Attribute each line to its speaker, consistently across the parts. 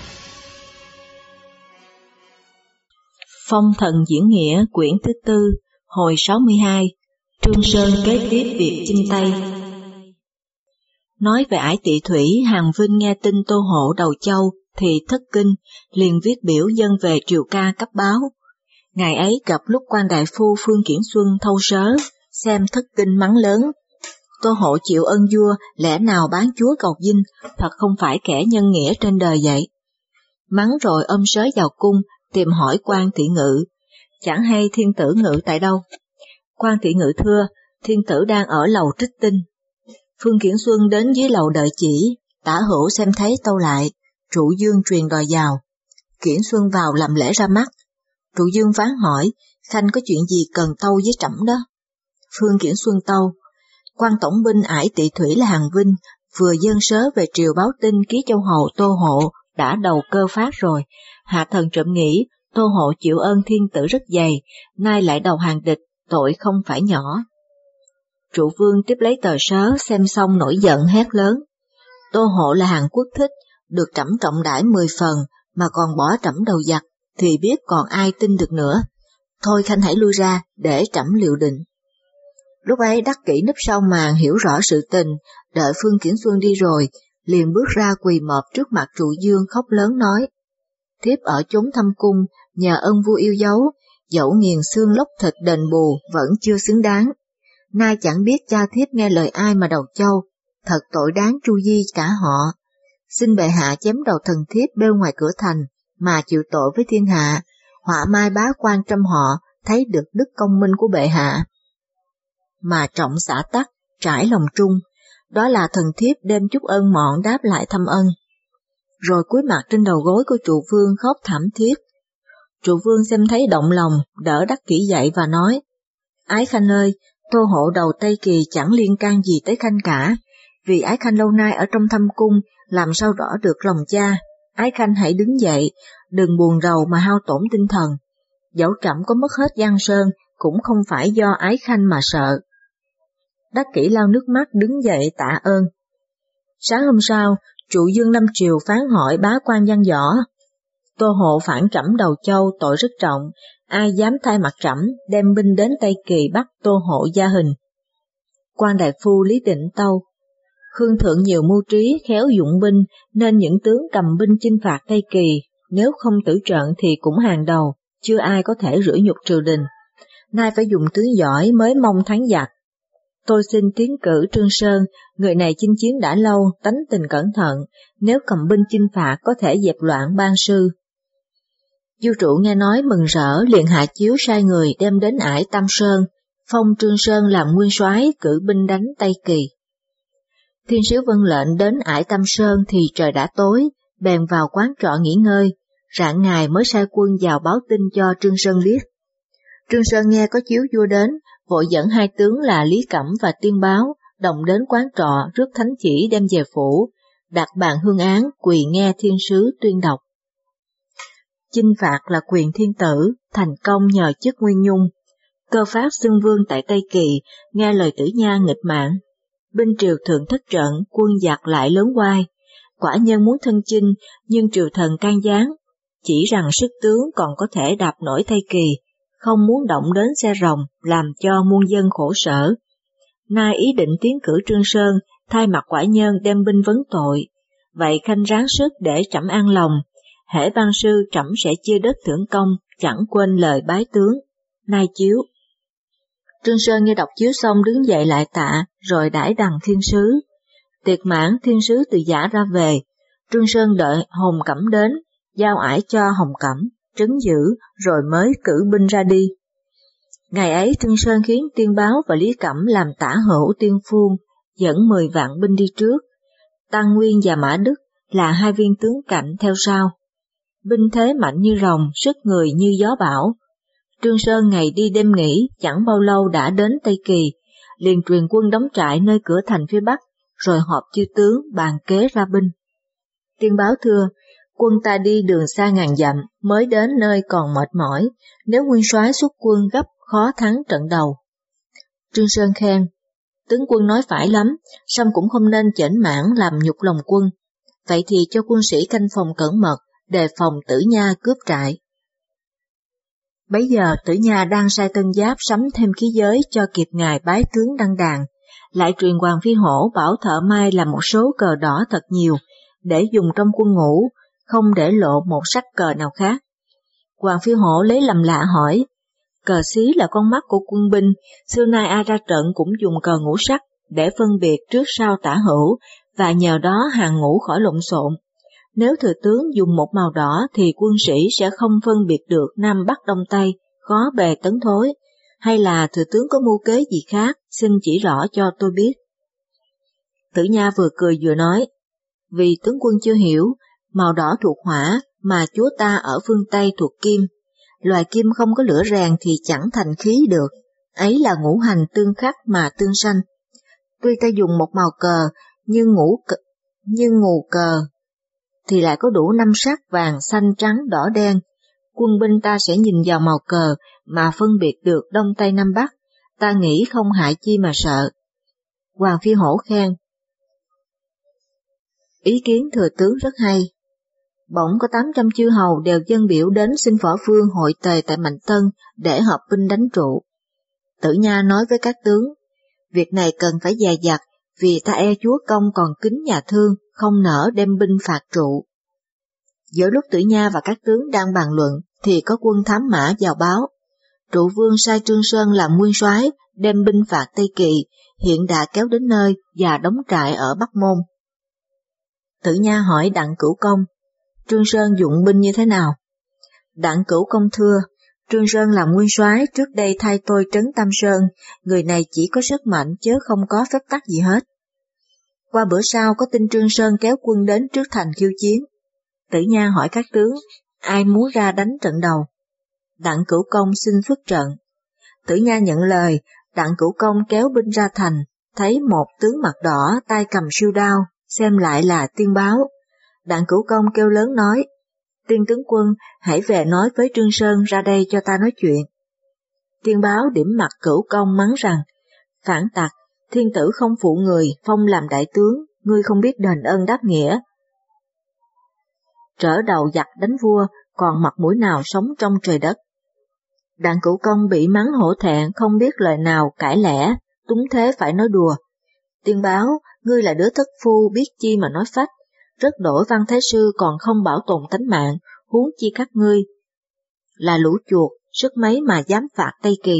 Speaker 1: Phong thần diễn nghĩa quyển thứ 4, hồi 62, Trương Sơn kế tiếp việc chinh Tây. Nói về Ải Tỵ Thủy, Hàn Vinh nghe tin Tô Hộ đầu châu thì thất kinh, liền viết biểu dâng về triều ca cấp báo. Ngày ấy gặp lúc quan đại phu Phương Kiển Xuân thâu sớ, xem thất kinh mắng lớn. Tô Hộ chịu ơn vua, lẽ nào bán chúa cầu dinh, thật không phải kẻ nhân nghĩa trên đời vậy. Mắng rồi ôm sớ vào cung, tìm hỏi quan thị ngự, chẳng hay thiên tử ngự tại đâu. Quan thị ngự thưa, thiên tử đang ở lầu Trích Tinh. Phương Kiển Xuân đến dưới lầu đợi chỉ, Tả Hữu xem thấy tâu lại, Trụ Dương truyền đòi vào. Kiển Xuân vào làm lễ ra mắt. Trụ Dương phán hỏi, khanh có chuyện gì cần tâu với trẫm đó. Phương Kiển Xuân tâu, quan tổng binh Ải Tỵ Thủy là Hàn Vinh, vừa dâng sớ về triều báo tin ký châu hầu Tô Hộ đã đầu cơ phát rồi. Hạ thần trộm nghĩ Tô Hộ chịu ơn thiên tử rất dày, nay lại đầu hàng địch, tội không phải nhỏ. Trụ Vương tiếp lấy tờ sớ, xem xong nổi giận hét lớn. Tô Hộ là Hàn Quốc thích, được trẫm trọng đãi 10 phần, mà còn bỏ trẫm đầu giặc, thì biết còn ai tin được nữa. Thôi khanh hãy lui ra, để trẫm liệu định. Lúc ấy Đắc Kỷ núp sau màn hiểu rõ sự tình, đợi Phương Kiển Xuân đi rồi, liền bước ra quỳ mọp trước mặt Trụ Dương khóc lớn nói. Thiếp ở chốn thâm cung, nhờ ơn vua yêu dấu, dẫu nghiền xương lóc thịt đền bù vẫn chưa xứng đáng. Nay chẳng biết cha thiếp nghe lời ai mà đầu châu, thật tội đáng tru di cả họ. Xin bệ hạ chém đầu thần thiếp bêu ngoài cửa thành, mà chịu tội với thiên hạ, họa mai bá quan trăm họ, thấy được đức công minh của bệ hạ. Mà trọng xả tắc, trải lòng trung, đó là thần thiếp đem chút ơn mọn đáp lại thâm ân. Rồi cúi mặt trên đầu gối của Trụ Vương khóc thảm thiết. Trụ Vương xem thấy động lòng, đỡ Đắc Kỷ dậy và nói, Ái khanh ơi, Tô Hộ đầu Tây Kỳ chẳng liên can gì tới khanh cả, vì Ái khanh lâu nay ở trong thâm cung, làm sao rõ được lòng cha. Ái khanh hãy đứng dậy, đừng buồn rầu mà hao tổn tinh thần. Dẫu trẫm có mất hết Giang Sơn, cũng không phải do Ái khanh mà sợ. Đắc Kỷ lau nước mắt đứng dậy tạ ơn. Sáng hôm sau, Trụ Dương Lâm Triều phán hỏi bá quan văn võ. Tô Hộ phản trẫm đầu châu tội rất trọng, ai dám thay mặt trẫm đem binh đến Tây Kỳ bắt Tô Hộ gia hình. Quan đại phu Lý Định tâu, Khương thượng nhiều mưu trí khéo dụng binh, nên những tướng cầm binh chinh phạt Tây Kỳ, nếu không tử trận thì cũng hàng đầu, chưa ai có thể rửa nhục triều đình. Nay phải dùng tướng giỏi mới mong thắng giặc. Tôi xin tiến cử Trương Sơn, người này chinh chiến đã lâu, tánh tình cẩn thận, nếu cầm binh chinh phạt có thể dẹp loạn ban sư. Du Trụ nghe nói mừng rỡ, liền hạ chiếu sai người đem đến Ải Tam Sơn, phong Trương Sơn làm nguyên soái cử binh đánh Tây Kỳ. Thiên sứ vâng lệnh đến Ải Tam Sơn thì trời đã tối, bèn vào quán trọ nghỉ ngơi, rạng ngày mới sai quân vào báo tin cho Trương Sơn biết. Trương Sơn nghe có chiếu vua đến, vội dẫn hai tướng là Lý Cẩm và Tiên Báo, đồng đến quán trọ rước thánh chỉ đem về phủ, đặt bàn hương án quỳ nghe thiên sứ tuyên đọc. Chinh phạt là quyền thiên tử, thành công nhờ chức Nguyên Nhung. Cơ phát xưng vương tại Tây Kỳ, nghe lời Tử Nha nghịch mạng. Binh triều thượng thất trận, quân giặc lại lớn oai. Quả nhân muốn thân chinh, nhưng triều thần can gián, chỉ rằng sức tướng còn có thể đạp nổi Tây Kỳ, không muốn động đến xe rồng, làm cho muôn dân khổ sở. Nay ý định tiến cử Trương Sơn, thay mặt quả nhân đem binh vấn tội. Vậy khanh ráng sức để trẫm an lòng, hễ ban sư trẫm sẽ chia đất thưởng công, chẳng quên lời bái tướng. Nay chiếu. Trương Sơn nghe đọc chiếu xong đứng dậy lại tạ, rồi đãi đằng thiên sứ. Tiệc mãn thiên sứ từ Giả ra về, Trương Sơn đợi Hồng Cẩm đến, giao ải cho Hồng Cẩm, trấn giữ, rồi mới cử binh ra đi. Ngày ấy Trương Sơn khiến Tiên Báo và Lý Cẩm làm Tả Hữu Tiên Phuông, dẫn 10 vạn binh đi trước. Tăng Nguyên và Mã Đức là hai viên tướng cạnh theo sau. Binh thế mạnh như rồng, sức người như gió bão. Trương Sơn ngày đi đêm nghỉ, chẳng bao lâu đã đến Tây Kỳ, liền truyền quân đóng trại nơi cửa thành phía Bắc, rồi họp chư tướng bàn kế ra binh. Tiên Báo thưa, quân ta đi đường xa ngàn dặm, mới đến nơi còn mệt mỏi, nếu nguyên soái xuất quân gấp khó thắng trận đầu. Trương Sơn khen, tướng quân nói phải lắm, song cũng không nên chểnh mãn làm nhục lòng quân. Vậy thì cho quân sĩ canh phòng cẩn mật, đề phòng Tử Nha cướp trại. Bấy giờ Tử Nha đang sai Tân Giáp sắm thêm khí giới cho kịp ngày bái tướng đăng đàn, lại truyền Hoàng Phi Hổ bảo Thợ Mai làm một số cờ đỏ thật nhiều, để dùng trong quân ngũ, không để lộ một sắc cờ nào khác. Hoàng Phi Hổ lấy làm lạ hỏi, cờ xí là con mắt của quân binh, xưa nay ai ra trận cũng dùng cờ ngũ sắc để phân biệt trước sau tả hữu, và nhờ đó hàng ngũ khỏi lộn xộn. Nếu thừa tướng dùng một màu đỏ thì quân sĩ sẽ không phân biệt được Nam Bắc Đông Tây, khó bề tấn thối, hay là thừa tướng có mưu kế gì khác, xin chỉ rõ cho tôi biết. Tử Nha vừa cười vừa nói, vì tướng quân chưa hiểu, màu đỏ thuộc hỏa, mà chúa ta ở phương Tây thuộc kim. Loài kim không có lửa rèn thì chẳng thành khí được, ấy là ngũ hành tương khắc mà tương sanh. Tuy ta dùng một màu cờ, nhưng ngù cờ thì lại có đủ 5 sắc vàng, xanh, trắng, đỏ, đen. Quân binh ta sẽ nhìn vào màu cờ mà phân biệt được Đông Tây Nam Bắc, ta nghĩ không hại chi mà sợ. Hoàng Phi Hổ khen, ý kiến thừa tướng rất hay. Bỗng có 800 chư hầu đều dâng biểu đến xin Võ Vương hội tề tại Mạnh Tân để hợp binh đánh trụ. Tử Nha nói với các tướng, việc này cần phải dè dặt, vì ta e chúa công còn kính nhà thương, không nỡ đem binh phạt trụ. Giữa lúc Tử Nha và các tướng đang bàn luận, thì có quân thám mã vào báo. Trụ vương sai Trương Sơn làm nguyên soái, đem binh phạt Tây Kỳ, hiện đã kéo đến nơi và đóng trại ở Bắc Môn. Tử Nha hỏi Đặng Cửu Công, Trương Sơn dụng binh như thế nào? Đặng Cửu Công thưa, Trương Sơn làm nguyên soái, trước đây thay tôi trấn Tam Sơn, người này chỉ có sức mạnh chứ không có phép tắc gì hết. Qua bữa sau có tin Trương Sơn kéo quân đến trước thành khiêu chiến. Tử Nha hỏi các tướng, ai muốn ra đánh trận đầu? Đặng Cửu Công xin xuất trận. Tử Nha nhận lời, Đặng Cửu Công kéo binh ra thành, thấy một tướng mặt đỏ tay cầm siêu đao, xem lại là Tiên Báo. Đặng Cửu Công kêu lớn nói, Tiên tướng quân, hãy về nói với Trương Sơn ra đây cho ta nói chuyện. Tiên Báo điểm mặt Cửu Công mắng rằng, phản tặc, thiên tử không phụ người, phong làm đại tướng, ngươi không biết đền ơn đáp nghĩa. Trở đầu giặc đánh vua, còn mặt mũi nào sống trong trời đất. Đặng Cửu Công bị mắng hổ thẹn, không biết lời nào cãi lẽ, túng thế phải nói đùa. Tiên Báo, ngươi là đứa thất phu, biết chi mà nói phách, rất đổi Văn Thái Sư còn không bảo tồn tánh mạng, huống chi các ngươi. Là lũ chuột, sức mấy mà dám phạt Tây Kỳ.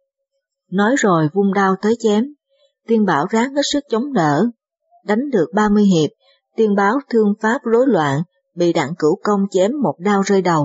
Speaker 1: Nói rồi vung đao tới chém, Tiên Bảo ráng hết sức chống đỡ. Đánh được 30 hiệp, Tiên Báo thương pháp rối loạn, bị Đặng Cửu Công chém một đao rơi đầu.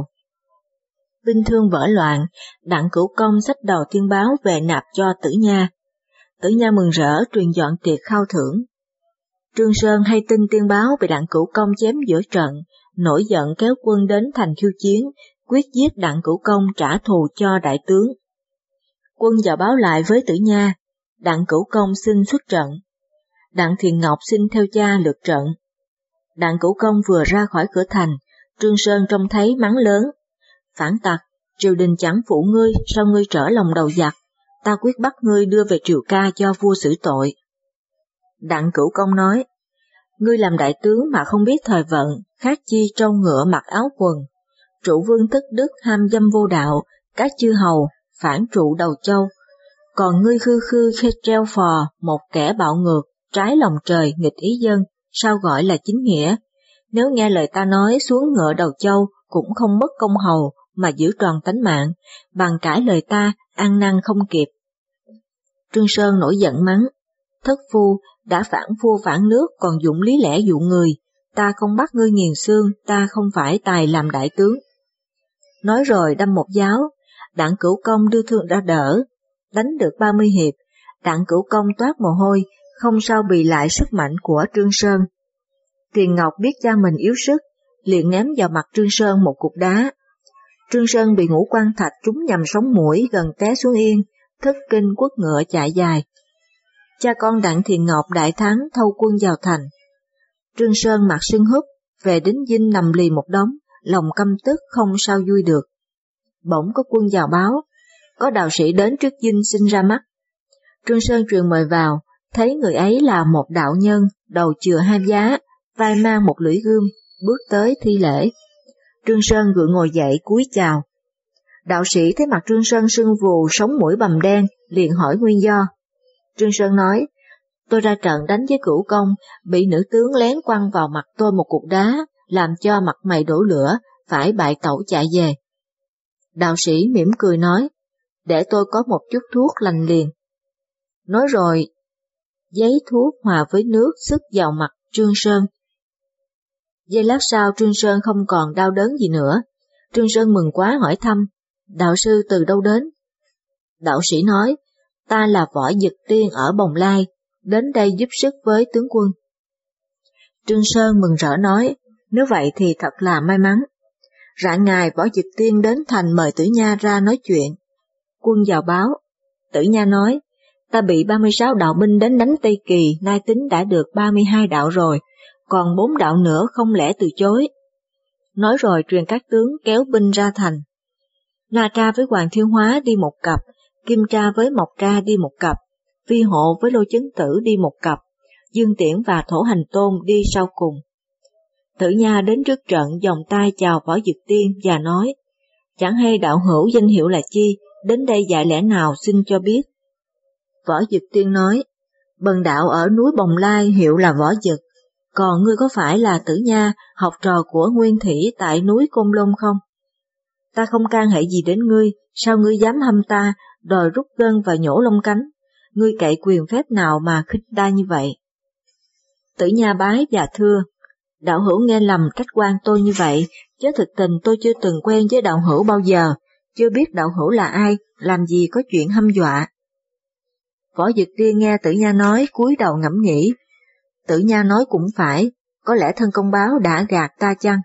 Speaker 1: Binh thương vỡ loạn, Đặng Cửu Công xách đầu Tiên Báo về nạp cho Tử Nha. Tử Nha mừng rỡ truyền dọn tiệc khao thưởng. Trương Sơn hay tin Tiên Báo bị Đặng Cửu Công chém giữa trận, nổi giận kéo quân đến thành khiêu chiến, quyết giết Đặng Cửu Công trả thù cho đại tướng. Quân vào báo lại với Tử Nha, Đặng Cửu Công xin xuất trận. Đặng Thiền Ngọc xin theo cha lượt trận. Đặng Cửu Công vừa ra khỏi cửa thành, Trương Sơn trông thấy mắng lớn, phản tặc, triều đình chẳng phụ ngươi, sao ngươi trở lòng đầu giặc, ta quyết bắt ngươi đưa về Triều Ca cho vua xử tội. Đặng Cửu Công nói, ngươi làm đại tướng mà không biết thời vận, khác chi trâu ngựa mặc áo quần. Trụ vương thất đức ham dâm vô đạo, các chư hầu, phản trụ đầu châu. Còn ngươi khư khư khê treo phò, một kẻ bạo ngược, trái lòng trời, nghịch ý dân, sao gọi là chính nghĩa? Nếu nghe lời ta nói xuống ngựa đầu châu, cũng không mất công hầu, mà giữ tròn tánh mạng, bằng cãi lời ta, ăn năn không kịp. Trương Sơn nổi giận mắng, thất phu, đã phản vua phản nước còn dụng lý lẽ dụ người, ta không bắt ngươi nghiền xương, ta không phải tài làm đại tướng. Nói rồi đâm một giáo, Đặng Cửu Công đưa thương ra đỡ, đánh được 30 hiệp, Đặng Cửu Công toát mồ hôi, không sao bì lại sức mạnh của Trương Sơn. Tiền Ngọc biết cha mình yếu sức, liền ném vào mặt Trương Sơn một cục đá. Trương Sơn bị ngũ quan thạch trúng nhằm sống mũi gần té xuống yên, thất kinh quất ngựa chạy dài. Cha con Đặng Thiền Ngọc đại thắng thâu quân vào thành. Trương Sơn mặt sưng húp, về đến dinh nằm lì một đống, lòng căm tức không sao vui được. Bỗng có quân vào báo, có đạo sĩ đến trước dinh xin ra mắt. Trương Sơn truyền mời vào, thấy người ấy là một đạo nhân, đầu chừa 2 giá, vai mang một lưỡi gươm, bước tới thi lễ. Trương Sơn gượng ngồi dậy cúi chào. Đạo sĩ thấy mặt Trương Sơn sưng vù, sống mũi bầm đen, liền hỏi nguyên do. Trương Sơn nói, tôi ra trận đánh với Cửu Công, bị nữ tướng lén quăng vào mặt tôi một cục đá, làm cho mặt mày đổ lửa, phải bại tẩu chạy về. Đạo sĩ mỉm cười nói, để tôi có một chút thuốc lành liền. Nói rồi, giấy thuốc hòa với nước sức vào mặt Trương Sơn. Giây lát sau Trương Sơn không còn đau đớn gì nữa. Trương Sơn mừng quá hỏi thăm, đạo sư từ đâu đến? Đạo sĩ nói, ta là Võ Dực Tiên ở Bồng Lai, đến đây giúp sức với tướng quân. Trương Sơn mừng rỡ nói, nếu vậy thì thật là may mắn. Rạng ngày Võ Dực Tiên đến thành mời Tử Nha ra nói chuyện. Quân vào báo, Tử Nha nói, ta bị 36 đạo binh đến đánh Tây Kỳ, nay tính đã được 32 đạo rồi, còn 4 đạo nữa không lẽ từ chối. Nói rồi truyền các tướng kéo binh ra thành. Na Tra với Hoàng Thiên Hóa đi một cặp, Kim Tra với Mộc Tra đi một cặp, Phi Hộ với Lô Chấn Tử đi một cặp, Dương Tiễn và Thổ Hành Tôn đi sau cùng. Tử Nha đến trước trận vòng tay chào Võ Dực Tiên và nói, chẳng hay đạo hữu danh hiệu là chi, đến đây dạy lẽ nào xin cho biết. Võ Dực Tiên nói, bần đạo ở núi Bồng Lai hiệu là Võ Dực, còn ngươi có phải là Tử Nha, học trò của Nguyên Thủy tại núi Côn Lôn không? Ta không can hệ gì đến ngươi, sao ngươi dám hăm ta, đòi rút gân và nhổ lông cánh? Ngươi cậy quyền phép nào mà khích ta như vậy? Tử Nha bái và thưa, đạo hữu nghe lầm trách quan tôi như vậy, chứ thực tình tôi chưa từng quen với đạo hữu bao giờ, chưa biết đạo hữu là ai, làm gì có chuyện hăm dọa. Võ Dực Tiên nghe Tử Nha nói, cúi đầu ngẫm nghĩ. Tử Nha nói cũng phải, có lẽ thân công báo đã gạt ta chăng?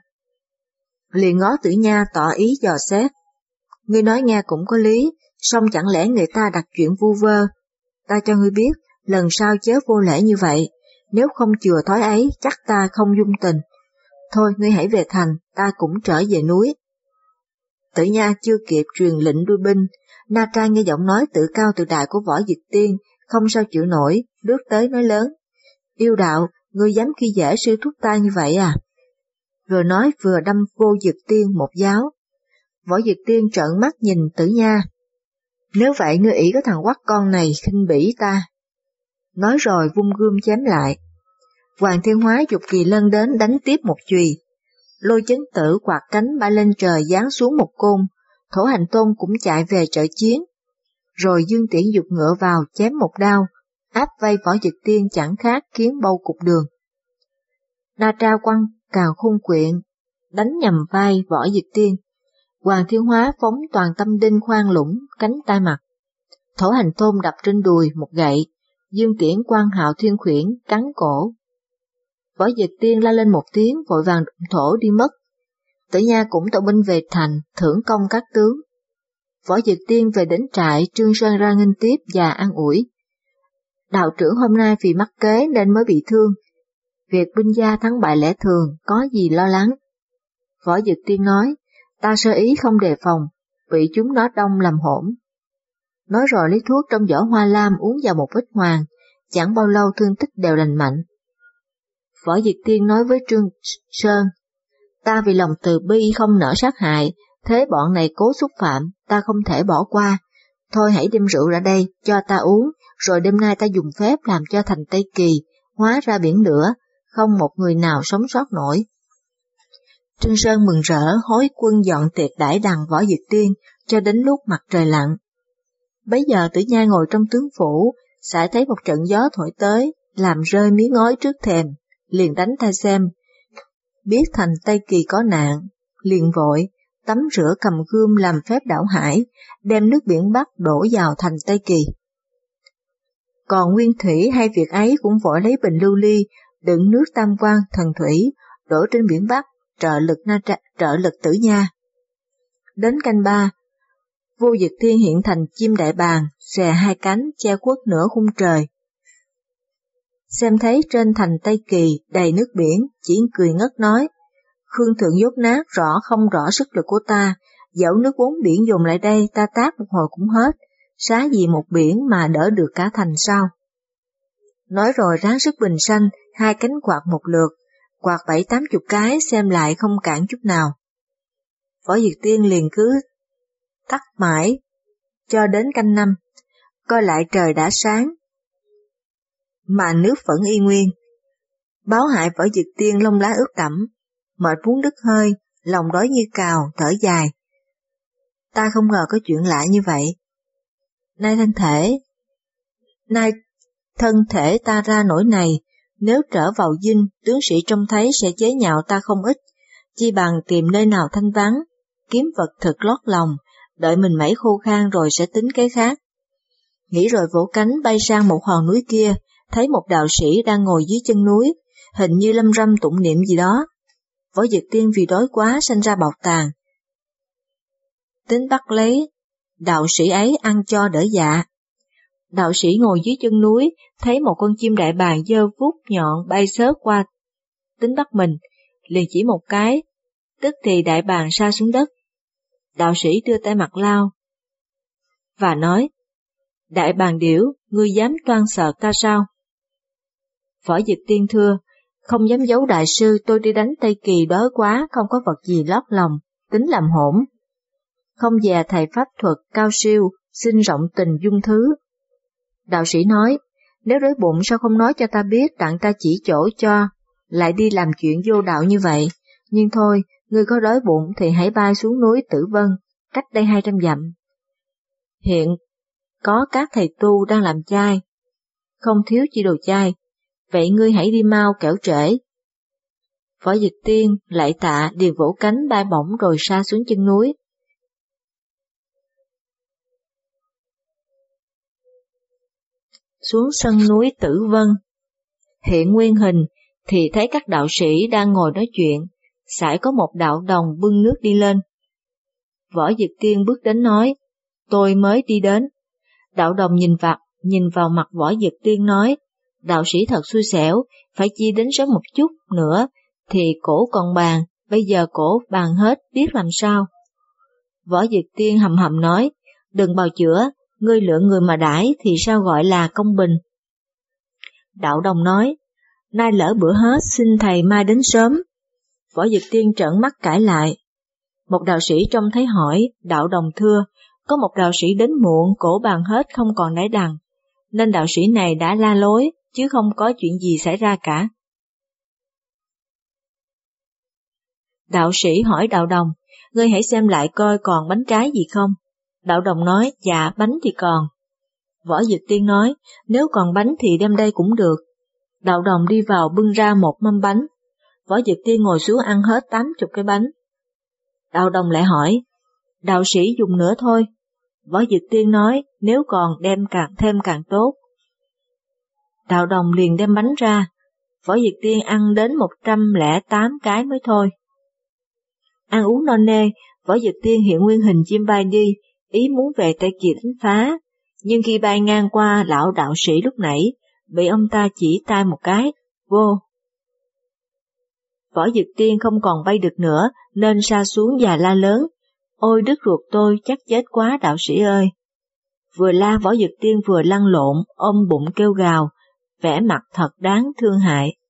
Speaker 1: Liền ngó Tử Nha tỏ ý dò xét. Ngươi nói nghe cũng có lý, song chẳng lẽ người ta đặt chuyện vu vơ. Ta cho ngươi biết, lần sau chớ vô lễ như vậy, nếu không chừa thói ấy chắc ta không dung tình. Thôi ngươi hãy về thành, ta cũng trở về núi. Tử Nha chưa kịp truyền lệnh đuôi binh, Na Tra nghe giọng nói tự cao tự đại của Võ Dực Tiên, không sao chịu nổi, bước tới nói lớn. Yêu đạo, ngươi dám khi dễ sư thúc ta như vậy à? Vừa nói vừa đâm vô Dực Tiên một giáo. Võ Dực Tiên trợn mắt nhìn Tử Nha. Nếu vậy ngươi ỷ có thằng quắc con này khinh bỉ ta. Nói rồi vung gươm chém lại. Hoàng Thiên Hóa dục Kỳ Lân đến đánh tiếp một chùy. Lôi Chấn Tử quạt cánh bay lên trời giáng xuống một côn, Thổ Hành Tôn cũng chạy về trợ chiến. Rồi Dương Tiễn dục ngựa vào chém một đao, áp vây Võ Dực Tiên chẳng khác kiến bâu cục đường. Na Tra quăng càn khôn quyện, đánh nhằm vai Võ Dực Tiên. Hoàng Thiên Hóa phóng toàn tâm đinh khoan lũng, cánh tay mặt. Thổ Hành Tôn đập trên đùi một gậy, Dương Tiễn quăng Hạo Thiên Khuyển cắn cổ. Võ Dực Tiên la lên một tiếng vội vàng đụng thổ đi mất. Tử Nha cũng tụ binh về thành, thưởng công các tướng. Võ Dực Tiên về đến trại, Trương Sơn ra nghênh tiếp và an ủi. Đạo trưởng hôm nay vì mắc kế nên mới bị thương. Việc binh gia thắng bại lẽ thường, có gì lo lắng. Võ Dực Tiên nói, ta sơ ý không đề phòng, bị chúng nó đông làm hỗn. Nói rồi lấy thuốc trong vỏ hoa lam uống vào một vết hoàng, chẳng bao lâu thương tích đều lành mạnh. Võ Dực Tiên nói với Trương Sơn, ta vì lòng từ bi không nỡ sát hại, thế bọn này cố xúc phạm, ta không thể bỏ qua. Thôi hãy đem rượu ra đây, cho ta uống, rồi đêm nay ta dùng phép làm cho thành Tây Kỳ, hóa ra biển lửa, không một người nào sống sót nổi. Trương Sơn mừng rỡ hối quân dọn tiệc đãi đằng Võ Dực Tiên, cho đến lúc mặt trời lặn. Bấy giờ Tử Nha ngồi trong tướng phủ, sải thấy một trận gió thổi tới, làm rơi miếng ngói trước thềm, liền đánh tay xem. Biết thành Tây Kỳ có nạn, liền vội, tắm rửa cầm gươm làm phép đảo hải, đem nước biển Bắc đổ vào thành Tây Kỳ. Còn Nguyên Thủy hay việc ấy cũng vội lấy bình lưu ly, đựng nước tam quan thần thủy, đổ trên biển Bắc, trợ lực Tử Nha. Đến canh ba, Vô Dực Tiên hiện thành chim đại bàng, xòe hai cánh che khuất nửa khung trời. Xem thấy trên thành Tây Kỳ đầy nước biển, chỉ cười ngất nói, Khương Thượng dốt nát không rõ sức lực của ta, dẫu nước bốn biển dồn lại đây ta tát một hồi cũng hết, xá gì một biển mà đỡ được cả thành sao. Nói rồi ráng sức bình xanh, hai cánh quạt một lượt, quạt 7-80 cái xem lại không cản chút nào. Võ Dực Tiên liền cứ tắt mãi, cho đến canh 5, coi lại trời đã sáng, mà nước vẫn y nguyên. Báo hại Võ Dực Tiên lông lá ướt đẫm, mệt muốn đứt hơi, lòng đói như cào, thở dài. Ta không ngờ có chuyện lạ như vậy. Nay thân thể ta ra nỗi này, nếu trở vào dinh, tướng sĩ trông thấy sẽ chế nhạo ta không ít, chi bằng tìm nơi nào thanh vắng, kiếm vật thực lót lòng, đợi mình mẩy khô khan rồi sẽ tính cái khác. Nghĩ rồi vỗ cánh bay sang một hòn núi kia, thấy một đạo sĩ đang ngồi dưới chân núi, hình như lâm râm tụng niệm gì đó. Võ Dực Tiên vì đói quá sanh ra bọc tàn, tính bắt lấy đạo sĩ ấy ăn cho đỡ dạ. Đạo sĩ ngồi dưới chân núi, thấy một con chim đại bàng giơ vuốt nhọn bay xớt qua, tính bắt mình, liền chỉ một cái, tức thì đại bàng sa xuống đất. Đạo sĩ đưa tay mặt lao, và nói, đại bàng điểu, ngươi dám toan sợ ta sao? Võ Dực Tiên thưa, không dám giấu đại sư, tôi đi đánh Tây Kỳ đói quá, không có vật gì lót lòng, tính làm hỗn. Không dè thầy pháp thuật cao siêu, xin rộng tình dung thứ. Đạo sĩ nói, nếu đói bụng sao không nói cho ta biết, tặng ta chỉ chỗ cho, lại đi làm chuyện vô đạo như vậy. Nhưng thôi, ngươi có đói bụng thì hãy bay xuống núi Tử Vân, cách đây 200 dặm. Hiện có các thầy tu đang làm chay, không thiếu chi đồ chay, vậy ngươi hãy đi mau kẻo trễ. Võ Dực Tiên lạy tạ liền vỗ cánh bay bổng rồi sa xuống chân núi. Xuống sân núi Tử Vân, hiện nguyên hình thì thấy các đạo sĩ đang ngồi nói chuyện, sải có một đạo đồng bưng nước đi lên. Võ Dực Tiên bước đến nói, tôi mới đi đến. Đạo đồng nhìn vào mặt Võ Dực Tiên nói, đạo sĩ thật xui xẻo, phải chi đến sớm một chút nữa, thì cổ còn bàn, bây giờ cổ bàn hết, biết làm sao. Võ Dực Tiên hầm hầm nói, đừng bào chữa, ngươi lựa người mà đãi thì sao gọi là công bình. Đạo đồng nói, nay lỡ bữa hết, xin thầy mai đến sớm. Võ Dực Tiên trợn mắt cãi lại. Một đạo sĩ trông thấy hỏi, đạo đồng thưa, có một đạo sĩ đến muộn, cổ bàn hết không còn đãi đằng, nên đạo sĩ này đã la lối, chứ không có chuyện gì xảy ra cả. Đạo sĩ hỏi đạo đồng, ngươi hãy xem lại coi còn bánh trái gì không. Đạo đồng nói, dạ bánh thì còn. Võ Dực Tiên nói, nếu còn bánh thì đem đây cũng được. Đạo đồng đi vào bưng ra một mâm bánh. Võ Dực Tiên ngồi xuống ăn hết 80 cái bánh. Đạo đồng lại hỏi, đạo sĩ dùng nữa thôi. Võ Dực Tiên nói, nếu còn đem thêm càng tốt. Đạo đồng liền đem bánh ra. Võ Dực Tiên ăn đến 108 cái mới thôi. Ăn uống no nê, Võ Dực Tiên hiện nguyên hình chim bay đi, ý muốn về Tây Kỳ đánh phá, nhưng khi bay ngang qua lão đạo sĩ lúc nãy, bị ông ta chỉ tay một cái, vô. Võ Dực Tiên không còn bay được nữa, nên sa xuống và la lớn, ôi đứt ruột tôi, chắc chết quá đạo sĩ ơi. Vừa la Võ Dực Tiên vừa lăn lộn, ôm bụng kêu gào, vẻ mặt thật đáng thương hại.